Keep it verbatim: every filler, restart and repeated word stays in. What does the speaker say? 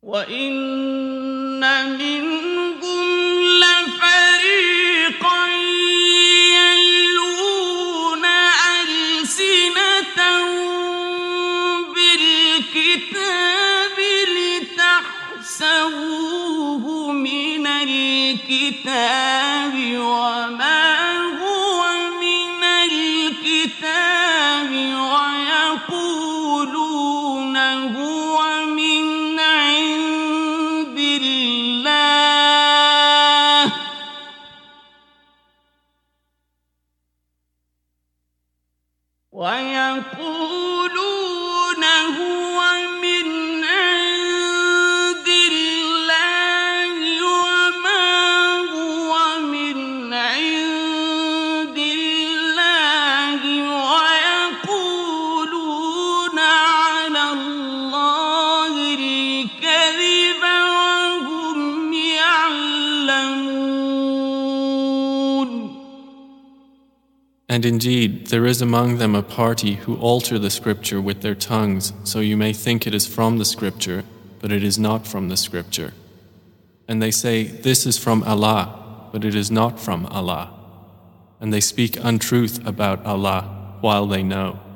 وَإِنَّ مِنْهُمْ لَفَرِيقًا يَلْوُونَ أَلْسِنَتَهُم بِالْكِتَابِ لِتَحْسَبُوهُ مِنَ الْكِتَابِ وَمَا هُوَ مِنَ الْكِتَابِ وَيَقُولُونَ هُوَ مِنْ عِندِ اللَّهِ وَيَقُولُونَ هُوَ مِنْ عِندِ اللَّهِ وَمَا هُوَ مِنْ عِندِ اللَّهِ وَيَقُولُونَ عَلَى اللَّهِ الْكَذِبَ وَهُمْ يَعْلَمُونَ. And indeed, there is among them a party who alter the scripture with their tongues, so you may think it is from the scripture, but it is not from the scripture. And they say, "This is from Allah," but it is not from Allah. And they speak untruth about Allah while they know.